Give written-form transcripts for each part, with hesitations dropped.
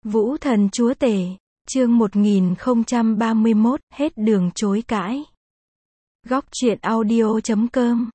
Vũ thần chúa tể, chương 1031, hết đường chối cãi. Góc truyện audio.com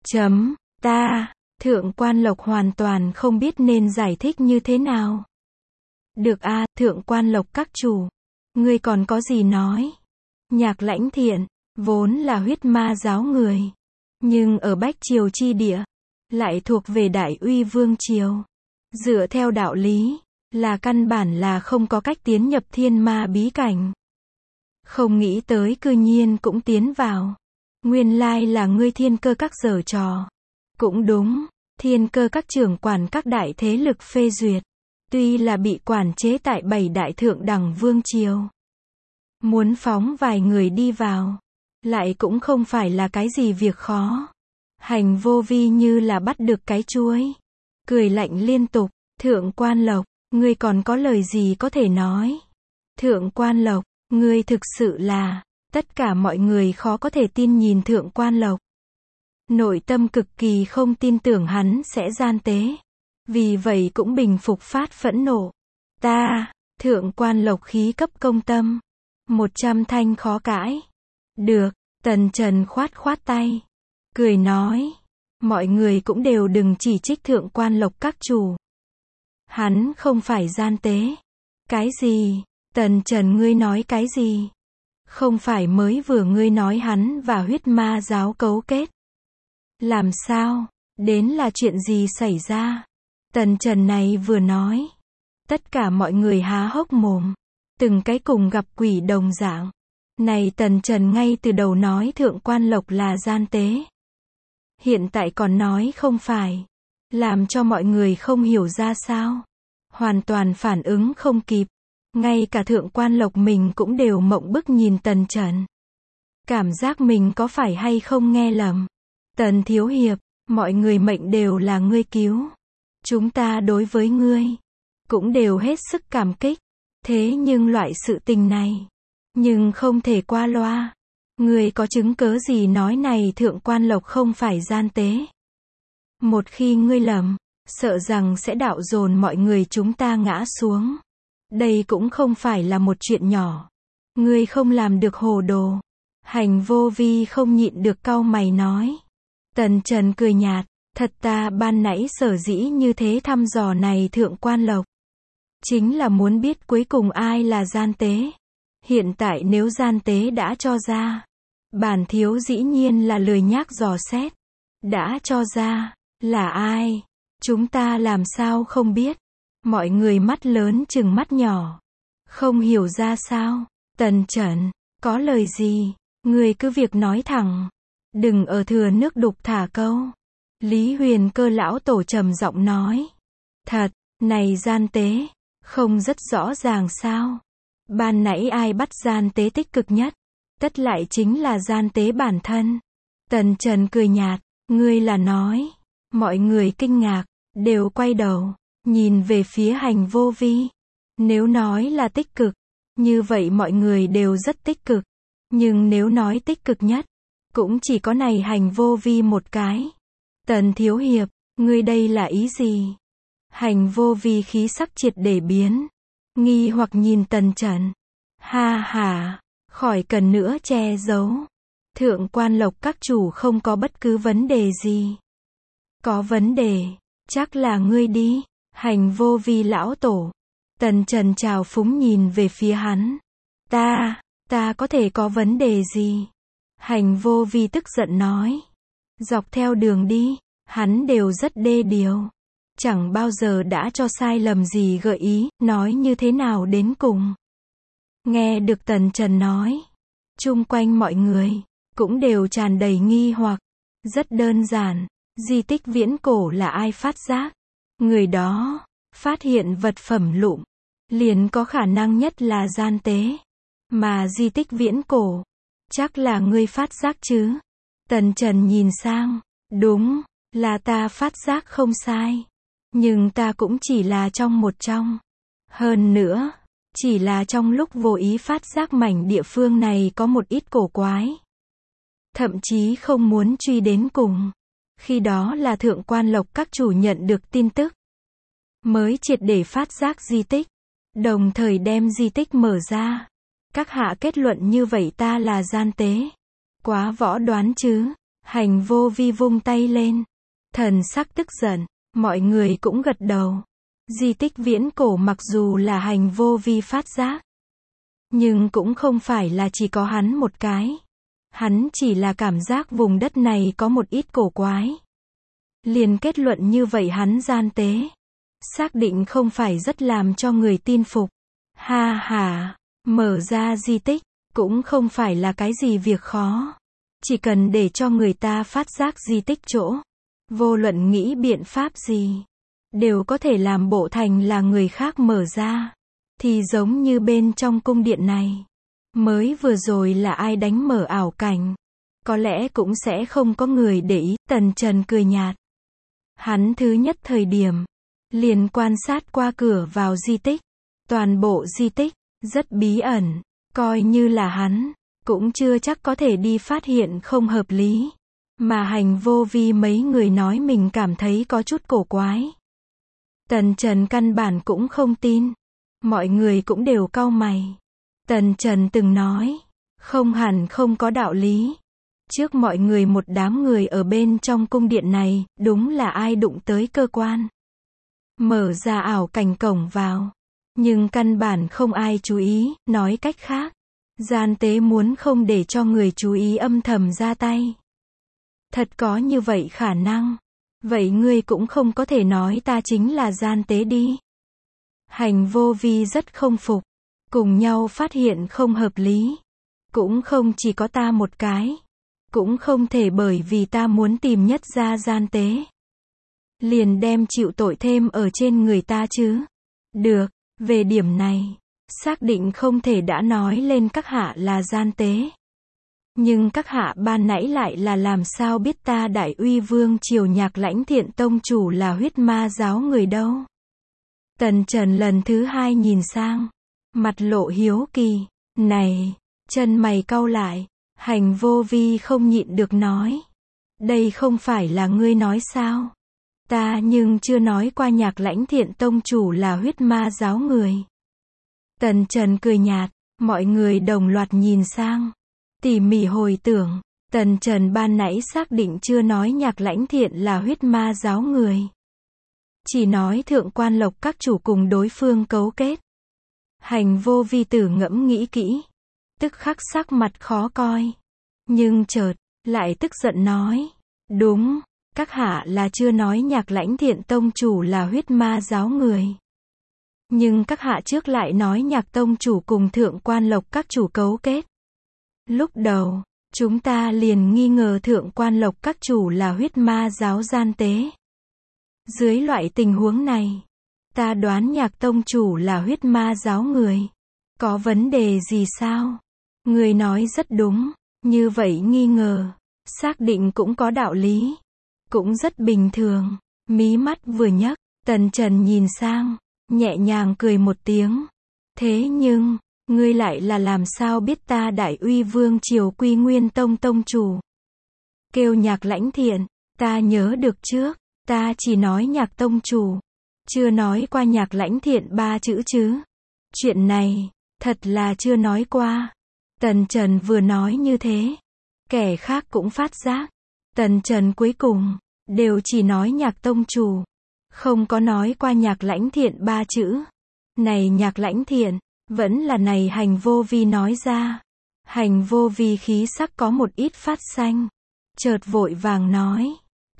Ta, Thượng Quan Lộc hoàn toàn không biết nên giải thích như thế nào. Được a, Thượng Quan Lộc các chủ, ngươi còn có gì nói? Nhạc Lãnh Thiện, vốn là huyết ma giáo người, nhưng ở Bách Triều chi địa, lại thuộc về Đại Uy Vương Triều. Dựa theo đạo lý, là căn bản là không có cách tiến nhập thiên ma bí cảnh. Không nghĩ tới cư nhiên cũng tiến vào. Nguyên lai là ngươi Thiên Cơ Các giở trò. Cũng đúng, Thiên Cơ Các trưởng quản các đại thế lực phê duyệt. Tuy là bị quản chế tại 7 đại thượng đẳng vương triều. Muốn phóng vài người đi vào, lại cũng không phải là cái gì việc khó. Hành Vô Vi như là bắt được cái chuối, cười lạnh liên tục. Thượng Quan Lộc, ngươi còn có lời gì có thể nói? Thượng Quan Lộc, ngươi thực sự là... Tất cả mọi người khó có thể tin nhìn Thượng Quan Lộc. Nội tâm cực kỳ không tin tưởng hắn sẽ gian tế. Vì vậy cũng bình phục phát phẫn nộ. Thượng Quan Lộc khí cấp công tâm. 100 thanh khó cãi. Được, Tần Trần khoát tay. Cười nói. Mọi người cũng đều đừng chỉ trích Thượng Quan Lộc các chủ. Hắn không phải gian tế. Cái gì? Tần Trần ngươi nói cái gì? Không phải mới vừa ngươi nói hắn và huyết ma giáo cấu kết. Làm sao? Đến là chuyện gì xảy ra? Tần Trần này vừa nói. Tất cả mọi người há hốc mồm. Từng cái cùng gặp quỷ đồng dạng. Này Tần Trần ngay từ đầu nói Thượng Quan Lộc là gian tế. Hiện tại còn nói không phải. Làm cho mọi người không hiểu ra sao. Hoàn toàn phản ứng không kịp. Ngay cả Thượng Quan Lộc mình cũng đều mộng bức nhìn Tần Trần. Cảm giác mình có phải hay không nghe lầm. Tần Thiếu Hiệp, mọi người mệnh đều là ngươi cứu. Chúng ta đối với ngươi, cũng đều hết sức cảm kích. Thế nhưng loại sự tình này, nhưng không thể qua loa. Ngươi có chứng cớ gì nói này Thượng Quan Lộc không phải gian tế? Một khi ngươi lầm, sợ rằng sẽ đạo dồn mọi người chúng ta ngã xuống. Đây cũng không phải là một chuyện nhỏ. Ngươi không làm được hồ đồ. Hành Vô Vi không nhịn được cau mày nói. Tần Trần cười nhạt. Thật ta ban nãy sở dĩ như thế thăm dò này Thượng Quan Lộc. Chính là muốn biết cuối cùng ai là gian tế. Hiện tại nếu gian tế đã cho ra. Bản thiếu dĩ nhiên là lười nhác dò xét. Đã cho ra. Là ai? Chúng ta làm sao không biết? Mọi người mắt lớn chừng mắt nhỏ. Không hiểu ra sao. Tần Trần, có lời gì? Người cứ việc nói thẳng. Đừng ở thừa nước đục thả câu. Lý Huyền Cơ lão tổ trầm giọng nói. Thật, này gian tế, không rất rõ ràng sao? Ban nãy ai bắt gian tế tích cực nhất? Tất lại chính là gian tế bản thân. Tần Trần cười nhạt. Ngươi là nói. Mọi người kinh ngạc, đều quay đầu. Nhìn về phía Hành Vô Vi. Nếu nói là tích cực, như vậy mọi người đều rất tích cực. Nhưng nếu nói tích cực nhất, cũng chỉ có này Hành Vô Vi một cái. Tần Thiếu Hiệp, ngươi đây là ý gì? Hành Vô Vi khí sắc triệt để biến. Nghi hoặc nhìn Tần Trần. Ha ha, khỏi cần nữa che giấu. Thượng Quan Lộc các chủ không có bất cứ vấn đề gì. Có vấn đề, chắc là ngươi đi. Hành Vô Vi lão tổ. Tần Trần trào phúng nhìn về phía hắn. Ta có thể có vấn đề gì? Hành Vô Vi tức giận nói. Dọc theo đường đi, hắn đều rất đê điều. Chẳng bao giờ đã cho sai lầm gì gợi ý, nói như thế nào đến cùng. Nghe được Tần Trần nói. Chung quanh mọi người, cũng đều tràn đầy nghi hoặc. Rất đơn giản, di tích viễn cổ là ai phát giác? Người đó, phát hiện vật phẩm lụm, liền có khả năng nhất là gian tế. Mà di tích viễn cổ, chắc là ngươi phát giác chứ? Tần Trần nhìn sang, đúng, là ta phát giác không sai. Nhưng ta cũng chỉ là trong một trong. Hơn nữa, chỉ là trong lúc vô ý phát giác mảnh địa phương này có một ít cổ quái. Thậm chí không muốn truy đến cùng. Khi đó là Thượng Quan Lộc các chủ nhận được tin tức. Mới triệt để phát giác di tích. đồng thời đem di tích mở ra. Các hạ kết luận như vậy ta là gian tế. Quá võ đoán chứ. Hành vô vi vung tay lên. Thần sắc tức giận, mọi người cũng gật đầu. Di tích viễn cổ mặc dù là hành vô vi phát giác, nhưng cũng không phải là chỉ có hắn một cái. Hắn chỉ là cảm giác vùng đất này có một ít cổ quái. Liền kết luận như vậy hắn gian tế. Xác định không phải rất làm cho người tin phục. Ha ha, mở ra di tích, cũng không phải là cái gì việc khó. Chỉ cần để cho người ta phát giác di tích chỗ. Vô luận nghĩ biện pháp gì, đều có thể làm bộ thành là người khác mở ra. Thì giống như bên trong cung điện này. Mới vừa rồi là ai đánh mở ảo cảnh. Có lẽ cũng sẽ không có người để ý. Tần Trần cười nhạt. Hắn thứ nhất thời điểm, liền quan sát qua cửa vào di tích. Toàn bộ di tích, rất bí ẩn. Coi như là hắn, cũng chưa chắc có thể đi phát hiện không hợp lý. Mà hành vô vi mấy người nói mình cảm thấy có chút cổ quái. Tần Trần căn bản cũng không tin. Mọi người cũng đều cau mày. Tần Trần từng nói, không hẳn không có đạo lý. Trước mọi người một đám người ở bên trong cung điện này, đúng là ai đụng tới cơ quan. Mở ra ảo cảnh cổng vào. Nhưng căn bản không ai chú ý, nói cách khác. Gian tế muốn không để cho người chú ý âm thầm ra tay. Thật có như vậy khả năng. Vậy ngươi cũng không có thể nói ta chính là gian tế đi. Hành vô vi rất không phục. Cùng nhau phát hiện không hợp lý. Cũng không chỉ có ta một cái. Cũng không thể bởi vì ta muốn tìm nhất ra gian tế. Liền đem chịu tội thêm ở trên người ta chứ. Được, về điểm này, xác định không thể đã nói lên các hạ là gian tế. Nhưng các hạ ban nãy lại là làm sao biết ta Đại Uy Vương triều Nhạc Lãnh Thiện tông chủ là huyết ma giáo người đâu? Tần Trần lần thứ hai nhìn sang, mặt lộ hiếu kỳ. Này, chân mày cau lại, hành vô vi không nhịn được nói. Đây không phải là ngươi nói sao? Ta nhưng chưa nói qua Nhạc Lãnh Thiện tông chủ là huyết ma giáo người. Tần Trần cười nhạt, mọi người đồng loạt nhìn sang. Tỉ mỉ hồi tưởng, Tần Trần ban nãy xác định chưa nói Nhạc Lãnh Thiện là huyết ma giáo người. Chỉ nói Thượng Quan Lộc các chủ cùng đối phương cấu kết. Hành vô vi tử ngẫm nghĩ kỹ. Tức khắc sắc mặt khó coi. Nhưng chợt, lại tức giận nói. Đúng, các hạ là chưa nói Nhạc Lãnh Thiện tông chủ là huyết ma giáo người. Nhưng các hạ trước lại nói Nhạc tông chủ cùng Thượng Quan Lộc các chủ cấu kết. Lúc đầu, chúng ta liền nghi ngờ Thượng Quan Lộc các chủ là huyết ma giáo gian tế. Dưới loại tình huống này, ta đoán Nhạc tông chủ là huyết ma giáo người. Có vấn đề gì sao? Người nói rất đúng, như vậy nghi ngờ, xác định cũng có đạo lý. Cũng rất bình thường. Mí mắt vừa nhấc, Tần Trần nhìn sang, nhẹ nhàng cười một tiếng. Thế nhưng, ngươi lại là làm sao biết ta Đại Uy Vương triều Quy Nguyên tông tông chủ? Kêu Nhạc Lãnh Thiện, ta nhớ được trước, ta chỉ nói Nhạc tông chủ, chưa nói qua Nhạc Lãnh Thiện 3 chữ chứ. Chuyện này, thật là chưa nói qua. Tần Trần vừa nói như thế, kẻ khác cũng phát giác. Tần Trần cuối cùng, đều chỉ nói Nhạc tông chủ, không có nói qua Nhạc Lãnh Thiện 3 chữ. Này Nhạc Lãnh Thiện, vẫn là này hành vô vi nói ra. Hành vô vi khí sắc có một ít phát xanh. Chợt vội vàng nói.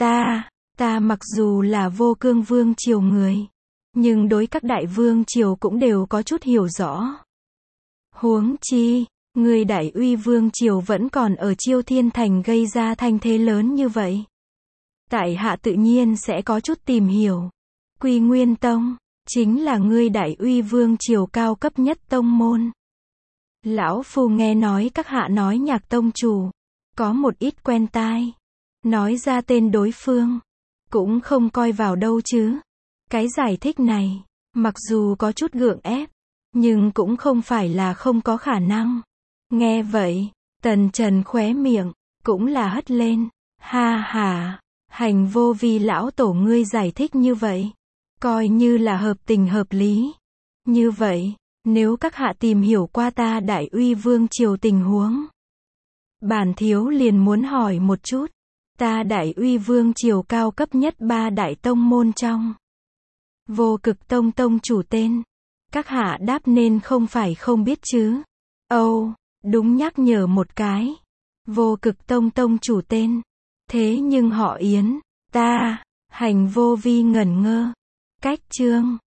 Ta mặc dù là Vô Cương Vương triều người, nhưng đối các đại vương triều cũng đều có chút hiểu rõ. Huống chi, người Đại Uy Vương triều vẫn còn ở Chiêu Thiên Thành gây ra thanh thế lớn như vậy. Tại hạ tự nhiên sẽ có chút tìm hiểu. Quy Nguyên Tông chính là ngươi Đại Uy Vương triều cao cấp nhất tông môn. Lão phu nghe nói các hạ nói Nhạc tông chủ, có một ít quen tai. Nói ra tên đối phương, cũng không coi vào đâu chứ. Cái giải thích này, mặc dù có chút gượng ép, nhưng cũng không phải là không có khả năng. Nghe vậy, Tần Trần khóe miệng, cũng là hất lên. Ha ha, hành vô vi lão tổ ngươi giải thích như vậy, coi như là hợp tình hợp lý. Như vậy, nếu các hạ tìm hiểu qua ta Đại Uy Vương triều tình huống, bản thiếu liền muốn hỏi một chút, ta Đại Uy Vương triều cao cấp nhất 3 đại tông môn trong Vô Cực Tông tông chủ tên, các hạ đáp nên không phải không biết chứ? Âu, đúng, nhắc nhở một cái. Vô Cực Tông tông chủ tên, thế nhưng họ Yến, ta, Hành Vô Vi ngẩn ngơ. Cách chương